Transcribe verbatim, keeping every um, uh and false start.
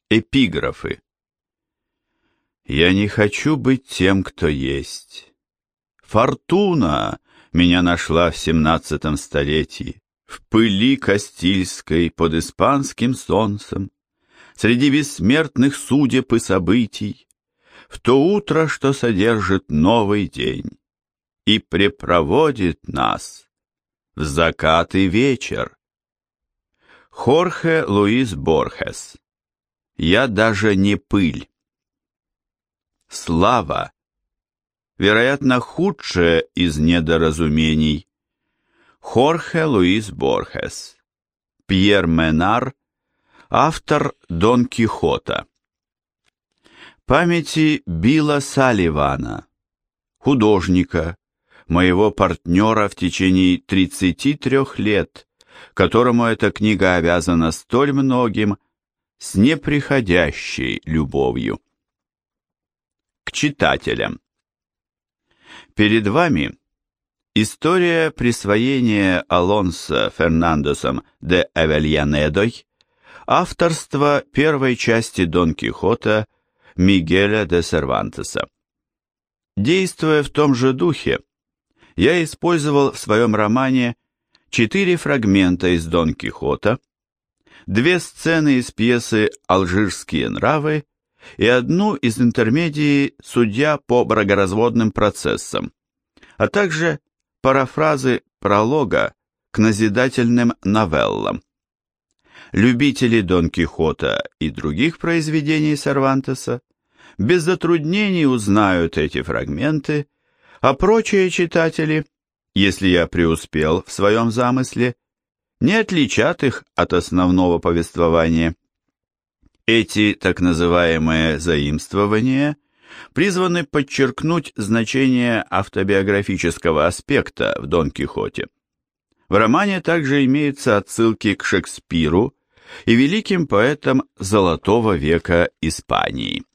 Эпиграфы. Я не хочу быть тем, кто есть. Фортуна меня нашла в семнадцатом столетии, в пыли Кастильской под испанским солнцем, среди бессмертных судеб и событий, в то утро, что содержит новый день, и препроводит нас в закат и вечер. Хорхе Луис Борхес. Я даже не пыль. Слава, вероятно, худшее из недоразумений. Хорхе Луис Борхес. Пьер Менар, автор Дон Кихота. Памяти Билла Салливана, художника, моего партнера в течение тридцати трёх лет, которому эта книга обязана столь многим, с неприходящей любовью. К читателям. Перед вами история присвоения Алонсо Фернандесом де Авельянедой авторства первой части Дон Кихота Мигеля де Сервантеса. Действуя в том же духе, я использовал в своем романе четыре фрагмента из Дон Кихота, две сцены из пьесы «Алжирские нравы» и одну из интермедий «Судья по бракоразводным процессам», а также парафразы пролога к назидательным новеллам. Любители Дон Кихота и других произведений Сервантеса без затруднений узнают эти фрагменты, а прочие читатели, если я преуспел в своем замысле, не отличат их от основного повествования. Эти так называемые заимствования призваны подчеркнуть значение автобиографического аспекта в Дон Кихоте. В романе также имеются отсылки к Шекспиру и великим поэтам Золотого века Испании.